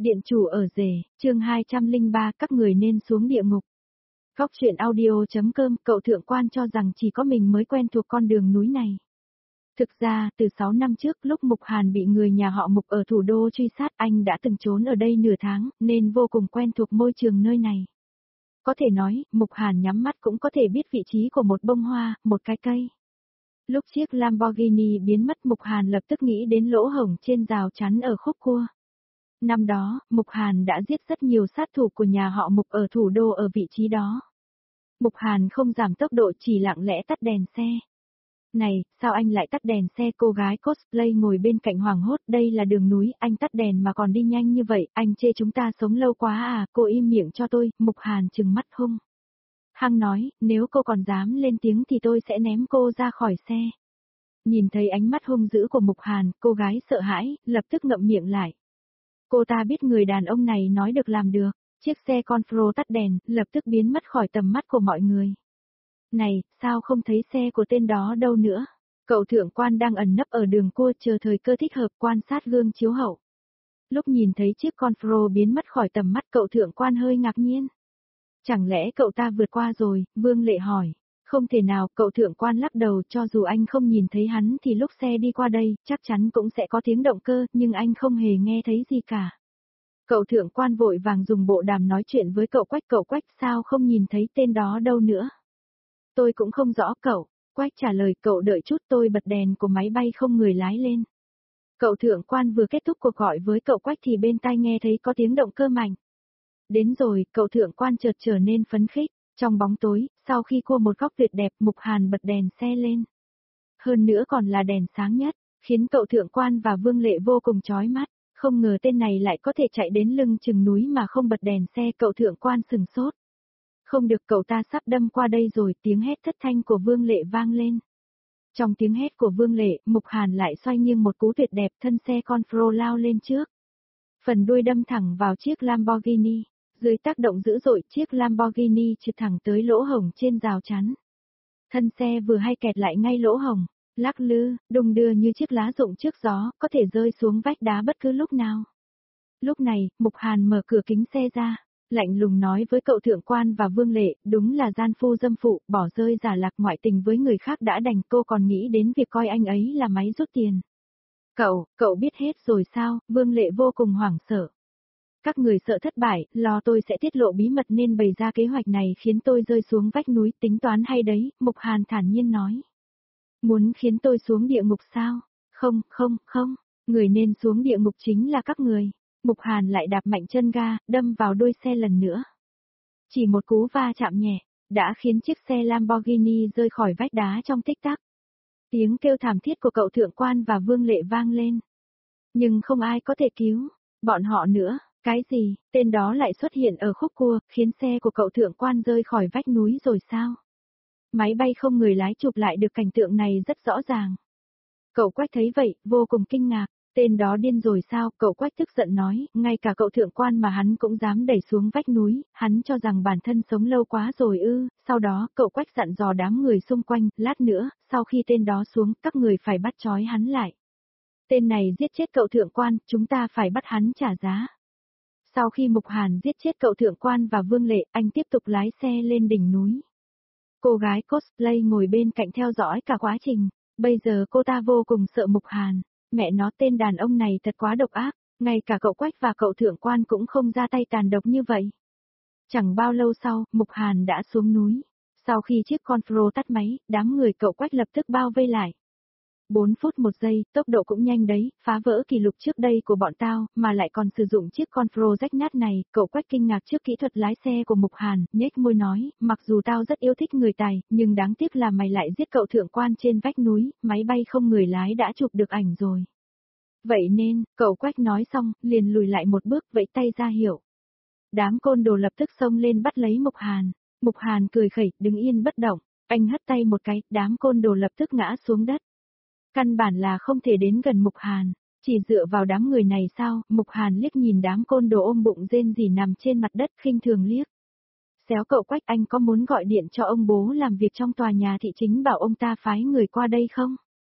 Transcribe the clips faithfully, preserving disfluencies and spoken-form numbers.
Điện chủ ở rể, chương hai trăm lẻ ba các người nên xuống địa ngục. Góc truyện audio.com cậu thượng quan cho rằng chỉ có mình mới quen thuộc con đường núi này. Thực ra, từ sáu năm trước lúc Mục Hàn bị người nhà họ Mục ở thủ đô truy sát anh đã từng trốn ở đây nửa tháng nên vô cùng quen thuộc môi trường nơi này. Có thể nói, Mục Hàn nhắm mắt cũng có thể biết vị trí của một bông hoa, một cái cây. Lúc chiếc Lamborghini biến mất Mục Hàn lập tức nghĩ đến lỗ hổng trên rào chắn ở khúc cua. Năm đó, Mục Hàn đã giết rất nhiều sát thủ của nhà họ Mục ở thủ đô ở vị trí đó. Mục Hàn không giảm tốc độ chỉ lặng lẽ tắt đèn xe. Này, sao anh lại tắt đèn xe? Cô gái cosplay ngồi bên cạnh hoảng hốt, đây là đường núi, anh tắt đèn mà còn đi nhanh như vậy, anh chê chúng ta sống lâu quá à? Cô im miệng cho tôi, Mục Hàn trừng mắt hung hăng nói, nếu cô còn dám lên tiếng thì tôi sẽ ném cô ra khỏi xe. Nhìn thấy ánh mắt hung dữ của Mục Hàn, cô gái sợ hãi, lập tức ngậm miệng lại. Cô ta biết người đàn ông này nói được làm được, chiếc xe Confro tắt đèn, lập tức biến mất khỏi tầm mắt của mọi người. Này, sao không thấy xe của tên đó đâu nữa? Cậu thượng quan đang ẩn nấp ở đường cua chờ thời cơ thích hợp quan sát gương chiếu hậu. Lúc nhìn thấy chiếc Confro biến mất khỏi tầm mắt cậu thượng quan hơi ngạc nhiên. Chẳng lẽ cậu ta vượt qua rồi? Vương Lệ hỏi. Không thể nào, cậu thượng quan lắc đầu, cho dù anh không nhìn thấy hắn thì lúc xe đi qua đây, chắc chắn cũng sẽ có tiếng động cơ, nhưng anh không hề nghe thấy gì cả. Cậu thượng quan vội vàng dùng bộ đàm nói chuyện với cậu Quách, cậu Quách sao không nhìn thấy tên đó đâu nữa? Tôi cũng không rõ cậu, Quách trả lời, cậu đợi chút tôi bật đèn của máy bay không người lái lên. Cậu thượng quan vừa kết thúc cuộc gọi với cậu Quách thì bên tai nghe thấy có tiếng động cơ mạnh. Đến rồi, cậu thượng quan chợt trở nên phấn khích. Trong bóng tối, sau khi cua một góc tuyệt đẹp, Mục Hàn bật đèn xe lên. Hơn nữa còn là đèn sáng nhất, khiến cậu thượng quan và Vương Lệ vô cùng chói mắt. Không ngờ tên này lại có thể chạy đến lưng chừng núi mà không bật đèn xe, cậu thượng quan sừng sốt. Không được, cậu ta sắp đâm qua đây rồi, tiếng hét thất thanh của Vương Lệ vang lên. Trong tiếng hét của Vương Lệ, Mục Hàn lại xoay nghiêng một cú tuyệt đẹp, thân xe Confro lao lên trước. Phần đuôi đâm thẳng vào chiếc Lamborghini. Dưới tác động dữ dội, chiếc Lamborghini trượt thẳng tới lỗ hổng trên rào chắn. Thân xe vừa hay kẹt lại ngay lỗ hổng, lắc lư, đung đưa như chiếc lá rụng trước gió, có thể rơi xuống vách đá bất cứ lúc nào. Lúc này, Mục Hàn mở cửa kính xe ra, lạnh lùng nói với cậu thượng quan và Vương Lệ, đúng là gian phu dâm phụ, bỏ rơi giả lạc ngoại tình với người khác đã đành, cô còn nghĩ đến việc coi anh ấy là máy rút tiền. Cậu, cậu biết hết rồi sao? Vương Lệ vô cùng hoảng sợ. Các người sợ thất bại, lo tôi sẽ tiết lộ bí mật nên bày ra kế hoạch này khiến tôi rơi xuống vách núi, tính toán hay đấy, Mục Hàn thản nhiên nói. Muốn khiến tôi xuống địa ngục sao? Không, không, không, người nên xuống địa ngục chính là các người. Mục Hàn lại đạp mạnh chân ga, đâm vào đuôi xe lần nữa. Chỉ một cú va chạm nhẹ, đã khiến chiếc xe Lamborghini rơi khỏi vách đá trong tích tắc. Tiếng kêu thảm thiết của cậu thượng quan và Vương Lệ vang lên. Nhưng không ai có thể cứu bọn họ nữa. Cái gì, tên đó lại xuất hiện ở khúc cua, khiến xe của cậu thượng quan rơi khỏi vách núi rồi sao? Máy bay không người lái chụp lại được cảnh tượng này rất rõ ràng. Cậu Quách thấy vậy, vô cùng kinh ngạc, tên đó điên rồi sao? Cậu Quách tức giận nói, ngay cả cậu thượng quan mà hắn cũng dám đẩy xuống vách núi, hắn cho rằng bản thân sống lâu quá rồi ư. Sau đó, cậu Quách dặn dò đám người xung quanh, lát nữa, sau khi tên đó xuống, các người phải bắt trói hắn lại. Tên này giết chết cậu thượng quan, chúng ta phải bắt hắn trả giá. Sau khi Mục Hàn giết chết cậu thượng quan và Vương Lệ, anh tiếp tục lái xe lên đỉnh núi. Cô gái cosplay ngồi bên cạnh theo dõi cả quá trình, bây giờ cô ta vô cùng sợ Mục Hàn, mẹ nó tên đàn ông này thật quá độc ác, ngay cả cậu Quách và cậu thượng quan cũng không ra tay tàn độc như vậy. Chẳng bao lâu sau, Mục Hàn đã xuống núi, sau khi chiếc Confro tắt máy, đám người cậu Quách lập tức bao vây lại. bốn phút một giây, tốc độ cũng nhanh đấy, phá vỡ kỷ lục trước đây của bọn tao, mà lại còn sử dụng chiếc Confro rách nát này, cậu Quách kinh ngạc trước kỹ thuật lái xe của Mục Hàn, nhếch môi nói, mặc dù tao rất yêu thích người tài, nhưng đáng tiếc là mày lại giết cậu thượng quan trên vách núi, máy bay không người lái đã chụp được ảnh rồi. Vậy nên, cậu Quách nói xong, liền lùi lại một bước vẫy tay ra hiệu. Đám côn đồ lập tức xông lên bắt lấy Mục Hàn, Mục Hàn cười khẩy, đứng yên bất động, anh hất tay một cái, đám côn đồ lập tức ngã xuống đất. Căn bản là không thể đến gần Mục Hàn, chỉ dựa vào đám người này sao? Mục Hàn liếc nhìn đám côn đồ ôm bụng rên rỉ nằm trên mặt đất khinh thường liếc. Xéo cậu Quách, anh có muốn gọi điện cho ông bố làm việc trong tòa nhà thị chính bảo ông ta phái người qua đây không?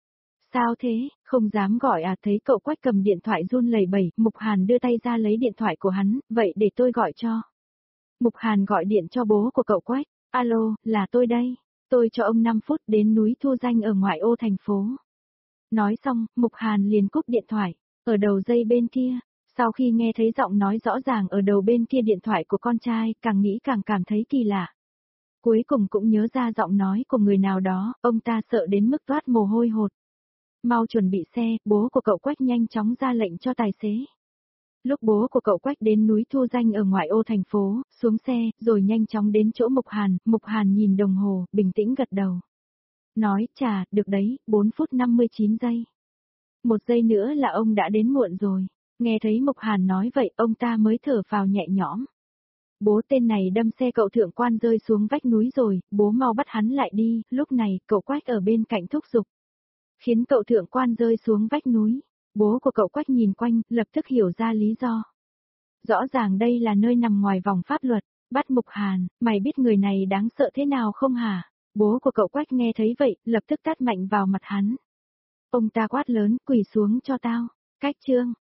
Sao thế, không dám gọi à? Thấy cậu Quách cầm điện thoại run lẩy bẩy, Mục Hàn đưa tay ra lấy điện thoại của hắn, vậy để tôi gọi cho. Mục Hàn gọi điện cho bố của cậu Quách, alo, là tôi đây, tôi cho ông năm phút đến núi Thu Danh ở ngoại ô thành phố. Nói xong, Mục Hàn liền cúp điện thoại, ở đầu dây bên kia, sau khi nghe thấy giọng nói rõ ràng ở đầu bên kia điện thoại của con trai, càng nghĩ càng cảm thấy kỳ lạ. Cuối cùng cũng nhớ ra giọng nói của người nào đó, ông ta sợ đến mức toát mồ hôi hột. Mau chuẩn bị xe, bố của cậu Quách nhanh chóng ra lệnh cho tài xế. Lúc bố của cậu Quách đến núi Thu Danh ở ngoại ô thành phố, xuống xe, rồi nhanh chóng đến chỗ Mục Hàn, Mục Hàn nhìn đồng hồ, bình tĩnh gật đầu. Nói, chà, được đấy, bốn phút năm mươi chín giây. Một giây nữa là ông đã đến muộn rồi. Nghe thấy Mục Hàn nói vậy, ông ta mới thở phào nhẹ nhõm. Bố tên này đâm xe cậu thượng quan rơi xuống vách núi rồi, bố mau bắt hắn lại đi, lúc này, cậu Quách ở bên cạnh thúc giục. Khiến cậu thượng quan rơi xuống vách núi. Bố của cậu Quách nhìn quanh, lập tức hiểu ra lý do. Rõ ràng đây là nơi nằm ngoài vòng pháp luật, bắt Mục Hàn, mày biết người này đáng sợ thế nào không hả? Bố của cậu Quách nghe thấy vậy, lập tức tát mạnh vào mặt hắn. Ông ta quát lớn, quỳ xuống cho tao, cách chương.